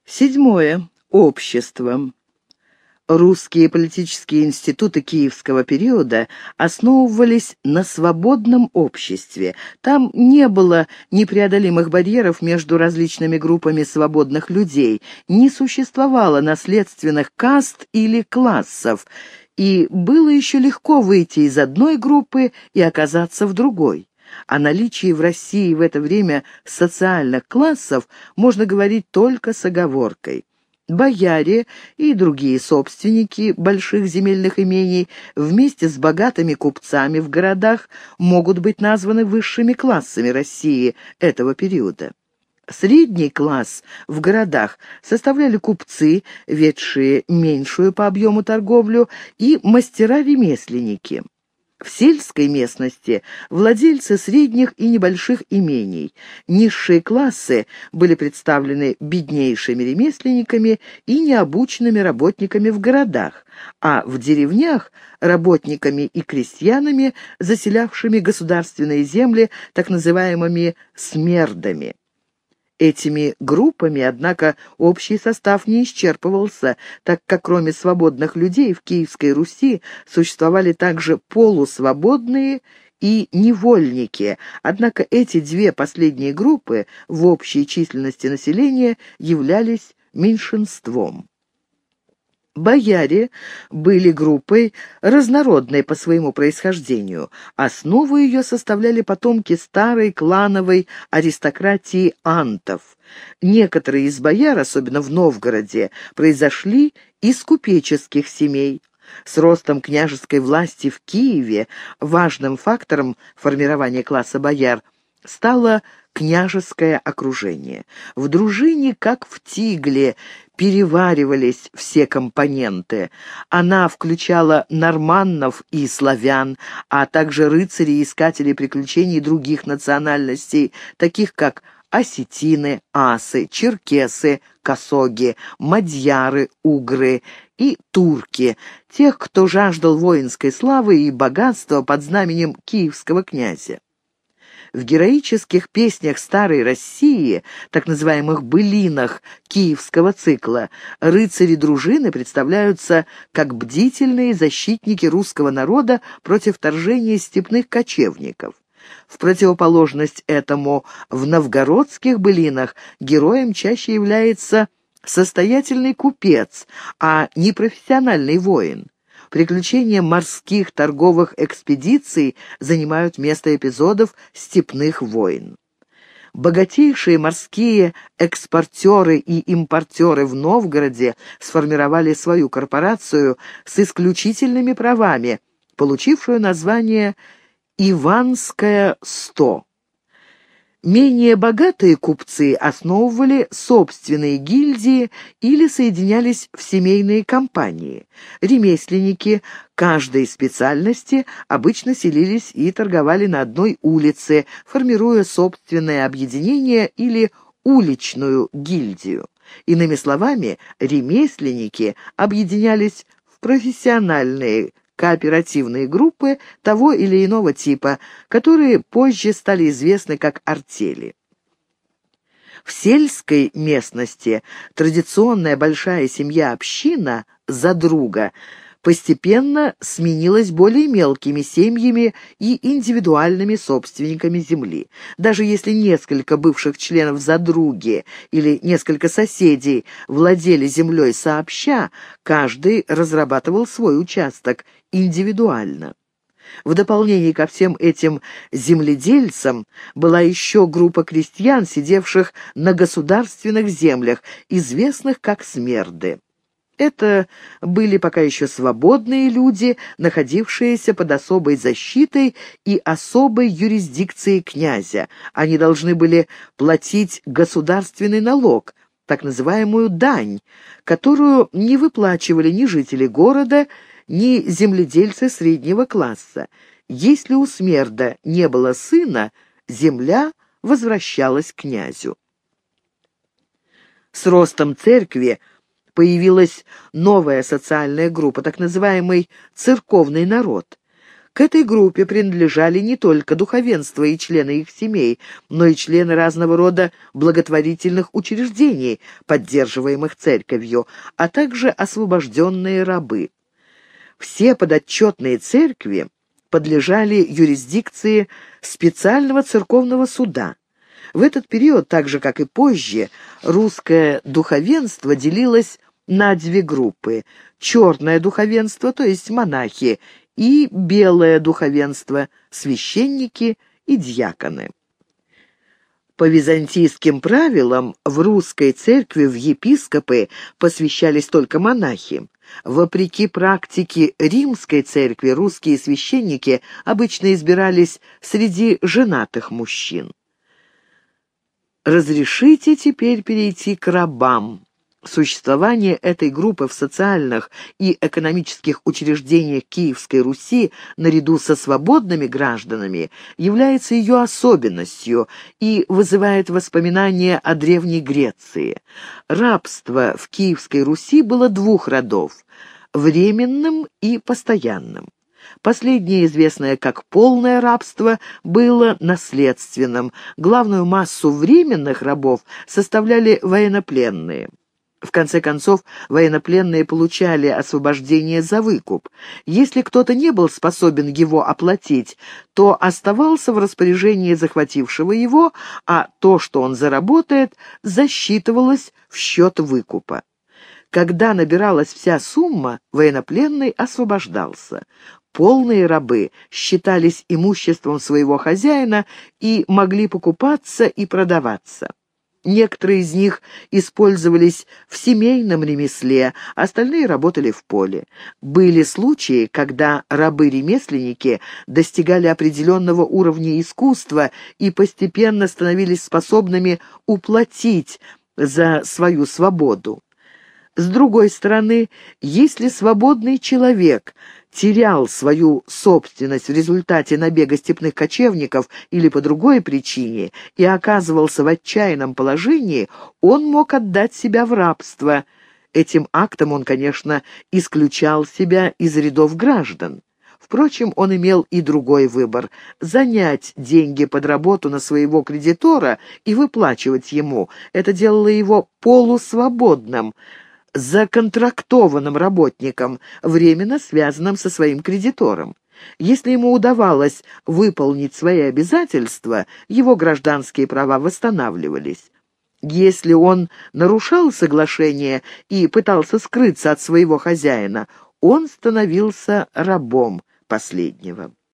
Седьмое. Общество. Русские политические институты киевского периода основывались на свободном обществе. Там не было непреодолимых барьеров между различными группами свободных людей, не существовало наследственных каст или классов, и было еще легко выйти из одной группы и оказаться в другой. О наличии в России в это время социальных классов можно говорить только с оговоркой. Бояре и другие собственники больших земельных имений вместе с богатыми купцами в городах могут быть названы высшими классами России этого периода. Средний класс в городах составляли купцы, ведшие меньшую по объему торговлю, и мастера-ремесленники. В сельской местности владельцы средних и небольших имений. Низшие классы были представлены беднейшими ремесленниками и необученными работниками в городах, а в деревнях – работниками и крестьянами, заселявшими государственные земли, так называемыми смердами. Этими группами, однако, общий состав не исчерпывался, так как кроме свободных людей в Киевской Руси существовали также полусвободные и невольники, однако эти две последние группы в общей численности населения являлись меньшинством. Бояре были группой разнородной по своему происхождению. Основу ее составляли потомки старой клановой аристократии антов. Некоторые из бояр, особенно в Новгороде, произошли из купеческих семей. С ростом княжеской власти в Киеве важным фактором формирования класса бояр стало княжеское окружение. В дружине, как в тигле, переваривались все компоненты. Она включала норманнов и славян, а также рыцарей и искателей приключений других национальностей, таких как осетины, асы, черкесы, косоги, мадьяры, угры и турки, тех, кто жаждал воинской славы и богатства под знаменем киевского князя. В героических песнях старой России, так называемых былинах киевского цикла, рыцари дружины представляются как бдительные защитники русского народа против вторжения степных кочевников. В противоположность этому в новгородских былинах героем чаще является состоятельный купец, а не профессиональный воин. Приключения морских торговых экспедиций занимают место эпизодов степных войн. Богатейшие морские экспортеры и импортеры в Новгороде сформировали свою корпорацию с исключительными правами, получившую название «Иванское 100». Менее богатые купцы основывали собственные гильдии или соединялись в семейные компании. Ремесленники каждой специальности обычно селились и торговали на одной улице, формируя собственное объединение или уличную гильдию. Иными словами, ремесленники объединялись в профессиональные кооперативные группы того или иного типа, которые позже стали известны как артели. В сельской местности традиционная большая семья-община «задруга» постепенно сменилась более мелкими семьями и индивидуальными собственниками земли. Даже если несколько бывших членов задруги или несколько соседей владели землей сообща, каждый разрабатывал свой участок индивидуально. В дополнение ко всем этим земледельцам была еще группа крестьян, сидевших на государственных землях, известных как смерды. Это были пока еще свободные люди, находившиеся под особой защитой и особой юрисдикцией князя. Они должны были платить государственный налог, так называемую дань, которую не выплачивали ни жители города, ни земледельцы среднего класса. Если у смерда не было сына, земля возвращалась князю. С ростом церкви появилась новая социальная группа, так называемый церковный народ. К этой группе принадлежали не только духовенство и члены их семей, но и члены разного рода благотворительных учреждений, поддерживаемых церковью, а также освобожденные рабы. Все подотчетные церкви подлежали юрисдикции специального церковного суда. В этот период, так же как и позже, русское духовенство делилось на две группы: черное духовенство, то есть монахи, и белое духовенство, священники и дьяконы. По византийским правилам в русской церкви в епископы посвящались только монахи. Вопреки практике римской церкви, русские священники обычно избирались среди женатых мужчин. Разрешите теперь перейти к рабам. Существование этой группы в социальных и экономических учреждениях Киевской Руси наряду со свободными гражданами является ее особенностью и вызывает воспоминания о Древней Греции. Рабство в Киевской Руси было двух родов – временным и постоянным. Последнее, известное как полное рабство, было наследственным. Главную массу временных рабов составляли военнопленные. В конце концов, военнопленные получали освобождение за выкуп. Если кто-то не был способен его оплатить, то оставался в распоряжении захватившего его, а то, что он заработает, засчитывалось в счет выкупа. Когда набиралась вся сумма, военнопленный освобождался. Полные рабы считались имуществом своего хозяина и могли покупаться и продаваться. Некоторые из них использовались в семейном ремесле, остальные работали в поле. Были случаи, когда рабы-ремесленники достигали определенного уровня искусства и постепенно становились способными уплатить за свою свободу. С другой стороны, если свободный человек терял свою собственность в результате набега степных кочевников или по другой причине и оказывался в отчаянном положении, он мог отдать себя в рабство. Этим актом он, конечно, исключал себя из рядов граждан. Впрочем, он имел и другой выбор – занять деньги под работу на своего кредитора и выплачивать ему. Это делало его полусвободным, законтрактованным работником, временно связанным со своим кредитором. Если ему удавалось выполнить свои обязательства, его гражданские права восстанавливались. Если он нарушал соглашение и пытался скрыться от своего хозяина, он становился рабом последнего.